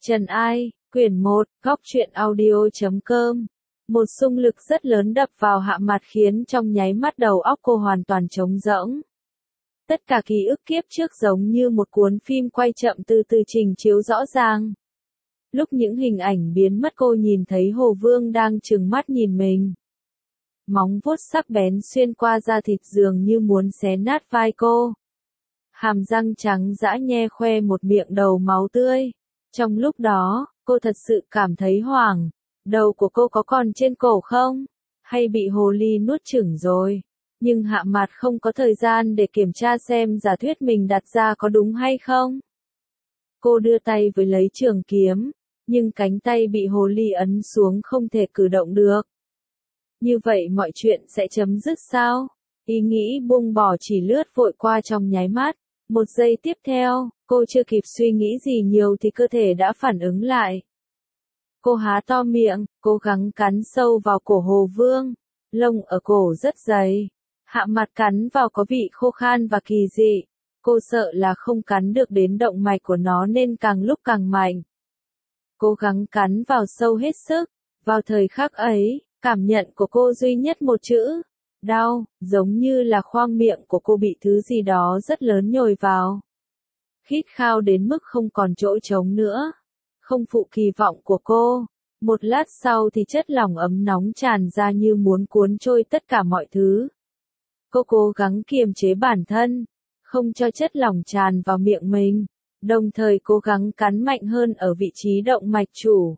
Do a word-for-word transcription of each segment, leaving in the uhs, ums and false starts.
Trần Ai, quyển một, góc truyện audio chấm com. Một xung lực rất lớn đập vào hạ mặt khiến trong nháy mắt đầu óc cô hoàn toàn trống rỗng. Tất cả ký ức kiếp trước giống như một cuốn phim quay chậm từ từ trình chiếu rõ ràng. Lúc những hình ảnh biến mất cô nhìn thấy Hồ Vương đang trừng mắt nhìn mình. Móng vuốt sắc bén xuyên qua da thịt dường như muốn xé nát vai cô. Hàm răng trắng dã nhe khoe một miệng đầu máu tươi. Trong lúc đó, cô thật sự cảm thấy hoảng. Đầu của cô có còn trên cổ không? Hay bị hồ ly nuốt chửng rồi? Nhưng Hạ Mạt không có thời gian để kiểm tra xem giả thuyết mình đặt ra có đúng hay không. Cô đưa tay với lấy trường kiếm, nhưng cánh tay bị hồ ly ấn xuống không thể cử động được. Như vậy mọi chuyện sẽ chấm dứt sao? Ý nghĩ buông bỏ chỉ lướt vội qua trong nháy mắt. Một giây tiếp theo, cô chưa kịp suy nghĩ gì nhiều thì cơ thể đã phản ứng lại. Cô há to miệng, cố gắng cắn sâu vào cổ Hồ Vương. Lông ở cổ rất dày. Hạ mặt cắn vào có vị khô khan và kỳ dị. Cô sợ là không cắn được đến động mạch của nó nên càng lúc càng mạnh. Cố gắng cắn vào sâu hết sức. Vào thời khắc ấy, cảm nhận của cô duy nhất một chữ. Đau, giống như là khoang miệng của cô bị thứ gì đó rất lớn nhồi vào. Khít khao đến mức không còn chỗ trống nữa. Không phụ kỳ vọng của cô. Một lát sau thì chất lỏng ấm nóng tràn ra như muốn cuốn trôi tất cả mọi thứ. Cô cố gắng kiềm chế bản thân, không cho chất lỏng tràn vào miệng mình, đồng thời cố gắng cắn mạnh hơn ở vị trí động mạch chủ.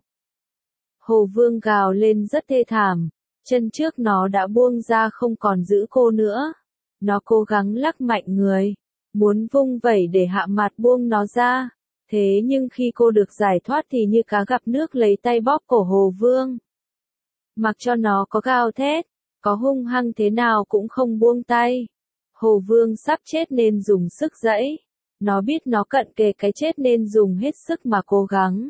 Hồ Vương gào lên rất thê thảm, chân trước nó đã buông ra không còn giữ cô nữa. Nó cố gắng lắc mạnh người, muốn vung vẩy để Hạ Mạt buông nó ra. Thế nhưng khi cô được giải thoát thì như cá gặp nước lấy tay bóp cổ Hồ Vương. Mặc cho nó có gào thét, có hung hăng thế nào cũng không buông tay. Hồ Vương sắp chết nên dùng sức giãy. Nó biết nó cận kề cái chết nên dùng hết sức mà cố gắng.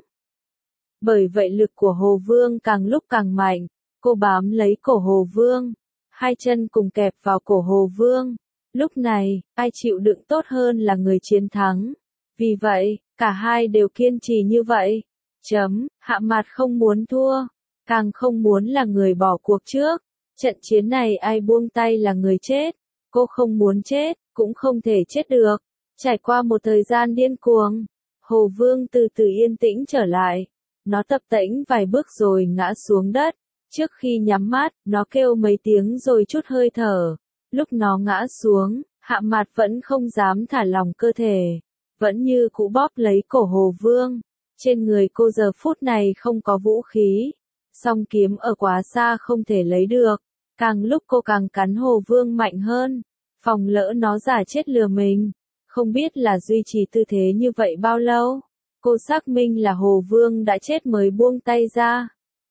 Bởi vậy lực của Hồ Vương càng lúc càng mạnh. Cô bám lấy cổ Hồ Vương. Hai chân cùng kẹp vào cổ Hồ Vương. Lúc này, ai chịu đựng tốt hơn là người chiến thắng. Vì vậy, cả hai đều kiên trì như vậy. Chấm, Hạ Mạt không muốn thua. Càng không muốn là người bỏ cuộc trước. Trận chiến này ai buông tay là người chết. Cô không muốn chết, cũng không thể chết được. Trải qua một thời gian điên cuồng, Hồ Vương từ từ yên tĩnh trở lại. Nó tập tễnh vài bước rồi ngã xuống đất. Trước khi nhắm mắt, nó kêu mấy tiếng rồi chút hơi thở. Lúc nó ngã xuống, Hạ Mạt vẫn không dám thả lỏng cơ thể. Vẫn như cũ bóp lấy cổ Hồ Vương. Trên người cô giờ phút này không có vũ khí. Song kiếm ở quá xa không thể lấy được. Càng lúc cô càng cắn Hồ Vương mạnh hơn. Phòng lỡ nó giả chết lừa mình. Không biết là duy trì tư thế như vậy bao lâu. Cô xác minh là Hồ Vương đã chết mới buông tay ra.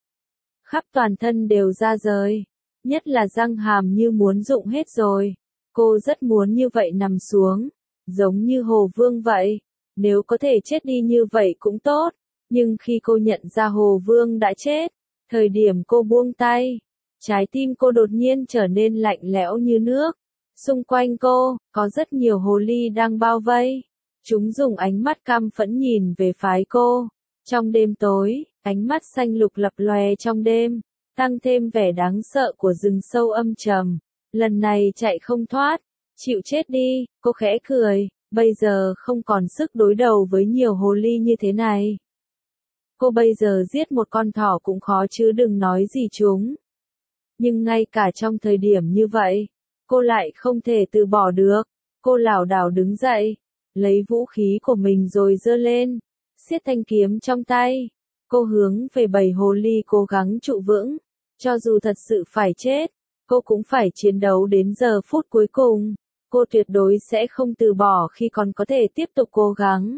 Khắp toàn thân đều ra rời. Nhất là răng hàm như muốn rụng hết rồi. Cô rất muốn như vậy nằm xuống. Giống như Hồ Vương vậy. Nếu có thể chết đi như vậy cũng tốt. Nhưng khi cô nhận ra Hồ Vương đã chết. Thời điểm cô buông tay. Trái tim cô đột nhiên trở nên lạnh lẽo như nước. Xung quanh cô, có rất nhiều hồ ly đang bao vây. Chúng dùng ánh mắt căm phẫn nhìn về phái cô. Trong đêm tối, ánh mắt xanh lục lập lòe trong đêm. Tăng thêm vẻ đáng sợ của rừng sâu âm trầm. Lần này chạy không thoát. Chịu chết đi, cô khẽ cười. Bây giờ không còn sức đối đầu với nhiều hồ ly như thế này. Cô bây giờ giết một con thỏ cũng khó chứ đừng nói gì chúng. Nhưng ngay cả trong thời điểm như vậy, cô lại không thể từ bỏ được. Cô lảo đảo đứng dậy, lấy vũ khí của mình rồi giơ lên, siết thanh kiếm trong tay. Cô hướng về bầy hồ ly cố gắng trụ vững. Cho dù thật sự phải chết, cô cũng phải chiến đấu đến giờ phút cuối cùng. Cô tuyệt đối sẽ không từ bỏ khi còn có thể tiếp tục cố gắng.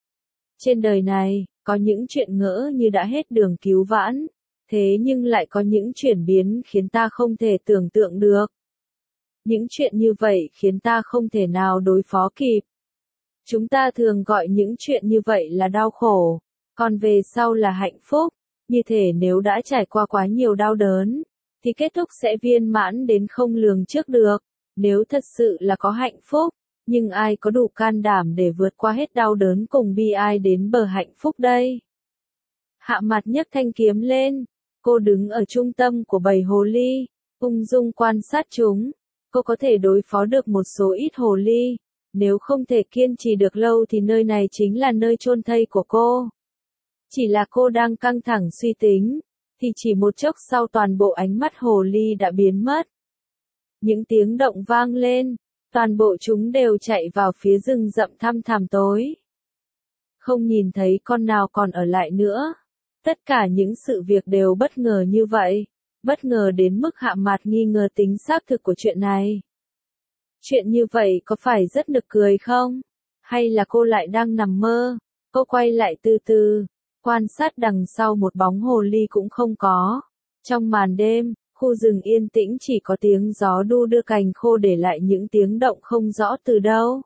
Trên đời này, có những chuyện ngỡ như đã hết đường cứu vãn. Thế nhưng lại có những chuyển biến khiến ta không thể tưởng tượng được. Những chuyện như vậy khiến ta không thể nào đối phó kịp. Chúng ta thường gọi những chuyện như vậy là đau khổ, còn về sau là hạnh phúc. Như thể nếu đã trải qua quá nhiều đau đớn, thì kết thúc sẽ viên mãn đến không lường trước được. Nếu thật sự là có hạnh phúc, nhưng ai có đủ can đảm để vượt qua hết đau đớn cùng bi ai đến bờ hạnh phúc đây? Hạ Mạt nhấc thanh kiếm lên. Cô đứng ở trung tâm của bầy hồ ly, ung dung quan sát chúng. Cô có thể đối phó được một số ít hồ ly. Nếu không thể kiên trì được lâu thì nơi này chính là nơi chôn thây của cô. Chỉ là cô đang căng thẳng suy tính, thì chỉ một chốc sau toàn bộ ánh mắt hồ ly đã biến mất. Những tiếng động vang lên, toàn bộ chúng đều chạy vào phía rừng rậm thăm thẳm tối. Không nhìn thấy con nào còn ở lại nữa. Tất cả những sự việc đều bất ngờ như vậy, bất ngờ đến mức Hạ Mạt nghi ngờ tính xác thực của chuyện này. Chuyện như vậy có phải rất nực cười không? Hay là cô lại đang nằm mơ? Cô quay lại từ từ, quan sát đằng sau một bóng hồ ly cũng không có. Trong màn đêm, khu rừng yên tĩnh chỉ có tiếng gió đu đưa cành khô để lại những tiếng động không rõ từ đâu.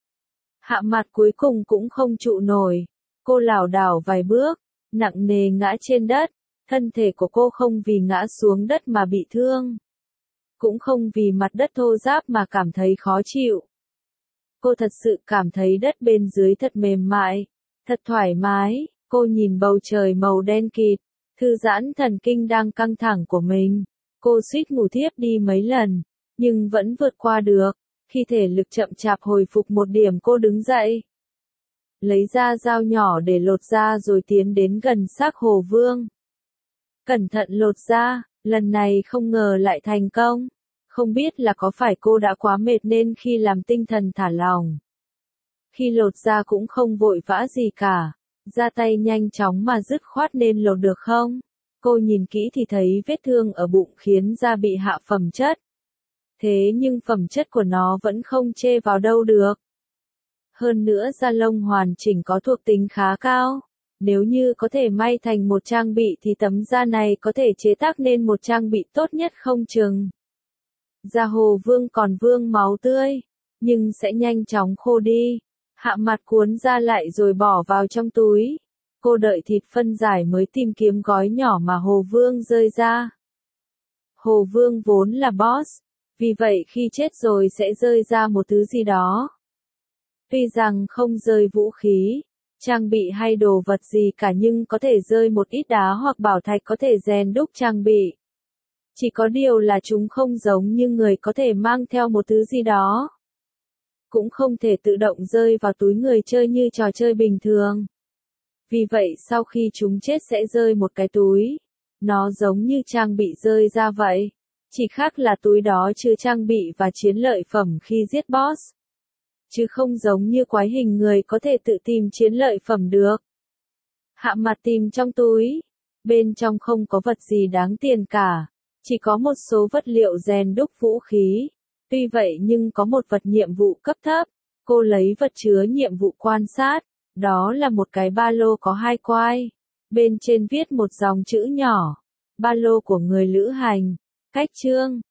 Hạ Mạt cuối cùng cũng không trụ nổi. Cô lảo đảo vài bước, nặng nề ngã trên đất. Thân thể của cô không vì ngã xuống đất mà bị thương. Cũng không vì mặt đất thô ráp mà cảm thấy khó chịu. Cô thật sự cảm thấy đất bên dưới thật mềm mại, thật thoải mái. Cô nhìn bầu trời màu đen kịt, thư giãn thần kinh đang căng thẳng của mình. Cô suýt ngủ thiếp đi mấy lần, nhưng vẫn vượt qua được. Khi thể lực chậm chạp hồi phục một điểm cô đứng dậy. Lấy ra dao nhỏ để lột da rồi tiến đến gần xác Hồ Vương. Cẩn thận lột da, lần này không ngờ lại thành công. Không biết là có phải cô đã quá mệt nên khi làm tinh thần thả lỏng. Khi lột da cũng không vội vã gì cả. Ra tay nhanh chóng mà dứt khoát nên lột được không? Cô nhìn kỹ thì thấy vết thương ở bụng khiến da bị hạ phẩm chất. Thế nhưng phẩm chất của nó vẫn không chê vào đâu được. Hơn nữa da lông hoàn chỉnh có thuộc tính khá cao. Nếu như có thể may thành một trang bị thì tấm da này có thể chế tác nên một trang bị tốt nhất không chừng. Da Hồ Vương còn vương máu tươi, nhưng sẽ nhanh chóng khô đi. Hạ Mạt cuốn da lại rồi bỏ vào trong túi. Cô đợi thịt phân giải mới tìm kiếm gói nhỏ mà Hồ Vương rơi ra. Hồ Vương vốn là boss, vì vậy khi chết rồi sẽ rơi ra một thứ gì đó. Tuy rằng không rơi vũ khí, trang bị hay đồ vật gì cả nhưng có thể rơi một ít đá hoặc bảo thạch có thể rèn đúc trang bị. Chỉ có điều là chúng không giống như người có thể mang theo một thứ gì đó. Cũng không thể tự động rơi vào túi người chơi như trò chơi bình thường. Vì vậy sau khi chúng chết sẽ rơi một cái túi. Nó giống như trang bị rơi ra vậy. Chỉ khác là túi đó chứa trang bị và chiến lợi phẩm khi giết boss. Chứ không giống như quái hình người có thể tự tìm chiến lợi phẩm được. Hạ Mạt tìm trong túi. Bên trong không có vật gì đáng tiền cả. Chỉ có một số vật liệu rèn đúc vũ khí. Tuy vậy nhưng có một vật nhiệm vụ cấp thấp. Cô lấy vật chứa nhiệm vụ quan sát. Đó là một cái ba lô có hai quai. Bên trên viết một dòng chữ nhỏ. Ba lô của người lữ hành. Cách chương.